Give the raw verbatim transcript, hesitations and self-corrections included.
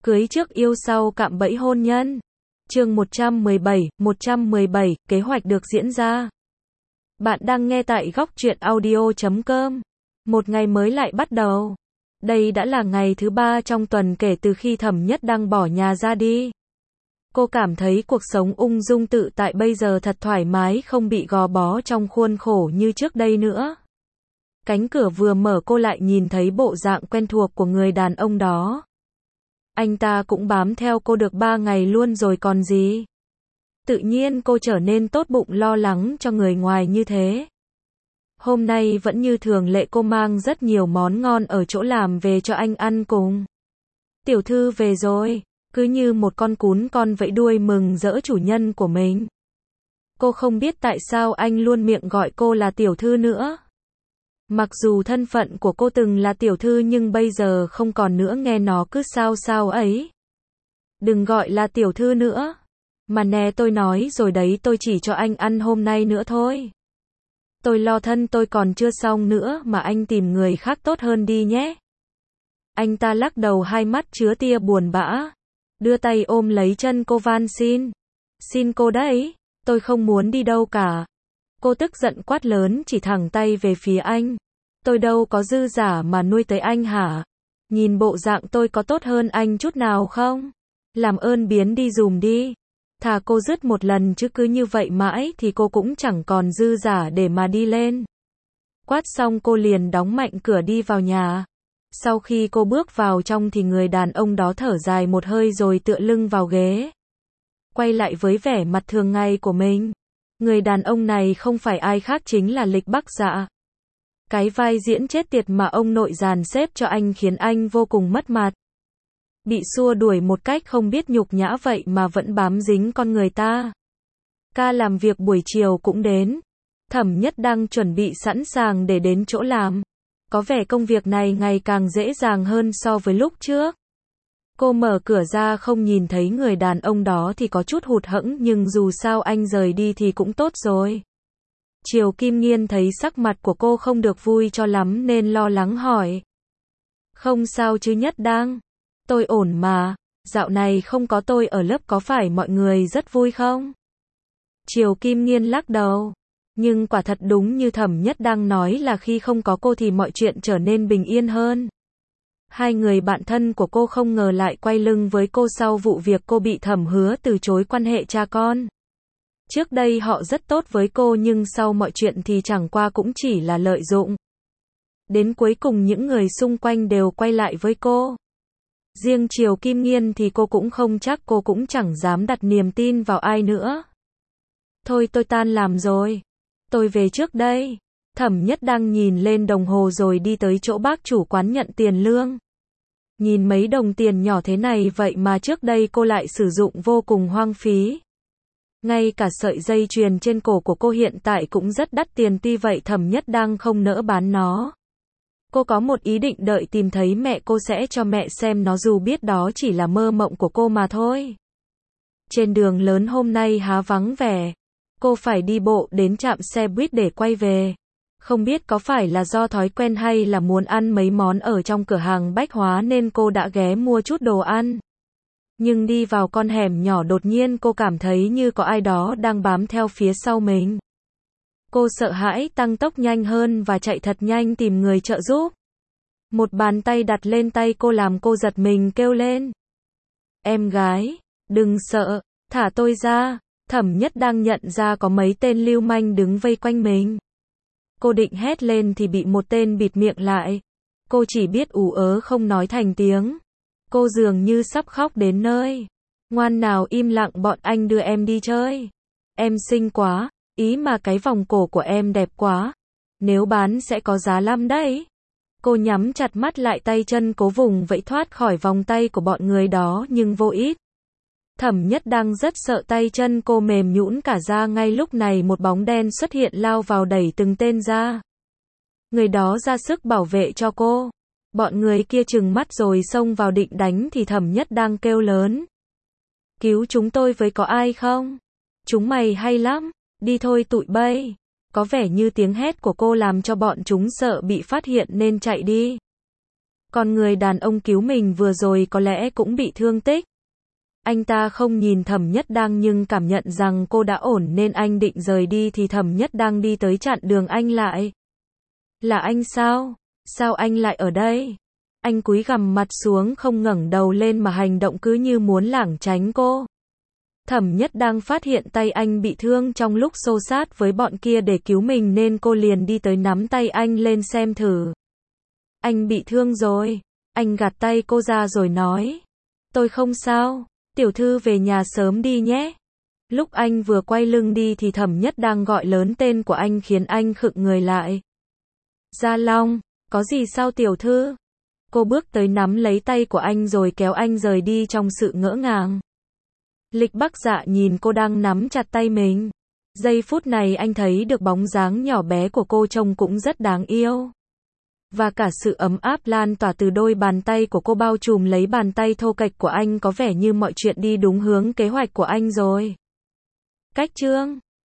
Cưới trước yêu sau cạm bẫy hôn nhân. Chương một trăm mười bảy, một trăm mười bảy, kế hoạch được diễn ra. Bạn đang nghe tại góc truyện audio chấm com. Một ngày mới lại bắt đầu. Đây đã là ngày thứ ba trong tuần kể từ khi Thẩm Nhất Đăng bỏ nhà ra đi. Cô cảm thấy cuộc sống ung dung tự tại bây giờ thật thoải mái, không bị gò bó trong khuôn khổ như trước đây nữa. Cánh cửa vừa mở cô lại nhìn thấy bộ dạng quen thuộc của người đàn ông đó. Anh ta cũng bám theo cô được ba ngày luôn rồi còn gì. Tự nhiên cô trở nên tốt bụng lo lắng cho người ngoài như thế. Hôm nay vẫn như thường lệ, cô mang rất nhiều món ngon ở chỗ làm về cho anh ăn cùng. Tiểu thư về rồi, cứ như một con cún con vẫy đuôi mừng rỡ chủ nhân của mình. Cô không biết tại sao anh luôn miệng gọi cô là tiểu thư nữa. Mặc dù thân phận của cô từng là tiểu thư nhưng bây giờ không còn nữa, nghe nó cứ sao sao ấy. Đừng gọi là tiểu thư nữa. Mà nè, tôi nói rồi đấy, tôi chỉ cho anh ăn hôm nay nữa thôi. Tôi lo thân tôi còn chưa xong nữa mà anh tìm người khác tốt hơn đi nhé. Anh ta lắc đầu, hai mắt chứa tia buồn bã. Đưa tay ôm lấy chân cô van xin. Xin cô đấy, tôi không muốn đi đâu cả. Cô tức giận quát lớn, chỉ thẳng tay về phía anh. Tôi đâu có dư giả mà nuôi tới anh hả? Nhìn bộ dạng tôi có tốt hơn anh chút nào không? Làm ơn biến đi dùm đi. Thà cô dứt một lần chứ cứ như vậy mãi thì cô cũng chẳng còn dư giả để mà đi lên. Quát xong cô liền đóng mạnh cửa đi vào nhà. Sau khi cô bước vào trong thì người đàn ông đó thở dài một hơi rồi tựa lưng vào ghế. Quay lại với vẻ mặt thường ngày của mình. Người đàn ông này không phải ai khác chính là Lịch Bắc Dạ. Cái vai diễn chết tiệt mà ông nội dàn xếp cho anh khiến anh vô cùng mất mặt. Bị xua đuổi một cách không biết nhục nhã vậy mà vẫn bám dính con người ta. Ca làm việc buổi chiều cũng đến. Thẩm Nhất đang chuẩn bị sẵn sàng để đến chỗ làm. Có vẻ công việc này ngày càng dễ dàng hơn so với lúc trước. Cô mở cửa ra không nhìn thấy người đàn ông đó thì có chút hụt hẫng, nhưng dù sao anh rời đi thì cũng tốt rồi. Triều Kim Nghiên thấy sắc mặt của cô không được vui cho lắm nên lo lắng hỏi. Không sao chứ Nhất Đăng? Tôi ổn mà, dạo này không có tôi ở lớp có phải mọi người rất vui không? Triều Kim Nghiên lắc đầu. Nhưng quả thật đúng như Thẩm Nhất Đăng nói là khi không có cô thì mọi chuyện trở nên bình yên hơn. Hai người bạn thân của cô không ngờ lại quay lưng với cô sau vụ việc cô bị Thẩm Hứa từ chối quan hệ cha con. Trước đây họ rất tốt với cô nhưng sau mọi chuyện thì chẳng qua cũng chỉ là lợi dụng. Đến cuối cùng những người xung quanh đều quay lại với cô. Riêng Triều Kim Nghiên thì cô cũng không chắc, cô cũng chẳng dám đặt niềm tin vào ai nữa. Thôi tôi tan làm rồi. Tôi về trước đây. Thẩm Nhất Đăng nhìn lên đồng hồ rồi đi tới chỗ bác chủ quán nhận tiền lương. Nhìn mấy đồng tiền nhỏ thế này vậy mà trước đây cô lại sử dụng vô cùng hoang phí. Ngay cả sợi dây chuyền trên cổ của cô hiện tại cũng rất đắt tiền, tuy vậy Thẩm Nhất Đăng không nỡ bán nó. Cô có một ý định đợi tìm thấy mẹ cô sẽ cho mẹ xem nó, dù biết đó chỉ là mơ mộng của cô mà thôi. Trên đường lớn hôm nay há vắng vẻ. Cô phải đi bộ đến trạm xe buýt để quay về. Không biết có phải là do thói quen hay là muốn ăn mấy món ở trong cửa hàng bách hóa nên cô đã ghé mua chút đồ ăn. Nhưng đi vào con hẻm nhỏ đột nhiên cô cảm thấy như có ai đó đang bám theo phía sau mình. Cô sợ hãi tăng tốc nhanh hơn và chạy thật nhanh tìm người trợ giúp. Một bàn tay đặt lên tay cô làm cô giật mình kêu lên. Em gái, đừng sợ, thả tôi ra. Thẩm Nhất đang nhận ra có mấy tên lưu manh đứng vây quanh mình. Cô định hét lên thì bị một tên bịt miệng lại. Cô chỉ biết ú ớ không nói thành tiếng. Cô dường như sắp khóc đến nơi. Ngoan nào im lặng, bọn anh đưa em đi chơi. Em xinh quá, ý mà cái vòng cổ của em đẹp quá. Nếu bán sẽ có giá lắm đấy. Cô nhắm chặt mắt lại, tay chân cố vùng vẫy thoát khỏi vòng tay của bọn người đó nhưng vô ích. Thẩm Nhất đang rất sợ tay chân cô mềm nhũn cả ra. Ngay lúc này một bóng đen xuất hiện lao vào đẩy từng tên ra. Người đó ra sức bảo vệ cho cô. Bọn người kia trừng mắt rồi xông vào định đánh thì Thẩm Nhất đang kêu lớn. Cứu chúng tôi với, có ai không? Chúng mày hay lắm, đi thôi tụi bay. Có vẻ như tiếng hét của cô làm cho bọn chúng sợ bị phát hiện nên chạy đi. Còn người đàn ông cứu mình vừa rồi có lẽ cũng bị thương tích. Anh ta không nhìn Thẩm Nhất Đăng nhưng cảm nhận rằng cô đã ổn nên anh định rời đi thì Thẩm Nhất Đăng đi tới chặn đường anh lại. Là anh sao? Sao anh lại ở đây? Anh cúi gằm mặt xuống không ngẩng đầu lên mà hành động cứ như muốn lảng tránh cô. Thẩm Nhất Đăng phát hiện tay anh bị thương trong lúc xô xát với bọn kia để cứu mình nên cô liền đi tới nắm tay anh lên xem thử. Anh bị thương rồi. Anh gạt tay cô ra rồi nói. Tôi không sao. Tiểu thư về nhà sớm đi nhé. Lúc anh vừa quay lưng đi thì Thẩm Nhất Đăng gọi lớn tên của anh khiến anh khựng người lại. Gia Long, có gì sao tiểu thư? Cô bước tới nắm lấy tay của anh rồi kéo anh rời đi trong sự ngỡ ngàng. Lịch Bắc Dạ nhìn cô đang nắm chặt tay mình. Giây phút này anh thấy được bóng dáng nhỏ bé của cô trông cũng rất đáng yêu. Và cả sự ấm áp lan tỏa từ đôi bàn tay của cô bao trùm lấy bàn tay thô kệch của anh, có vẻ như mọi chuyện đi đúng hướng kế hoạch của anh rồi. Cách chương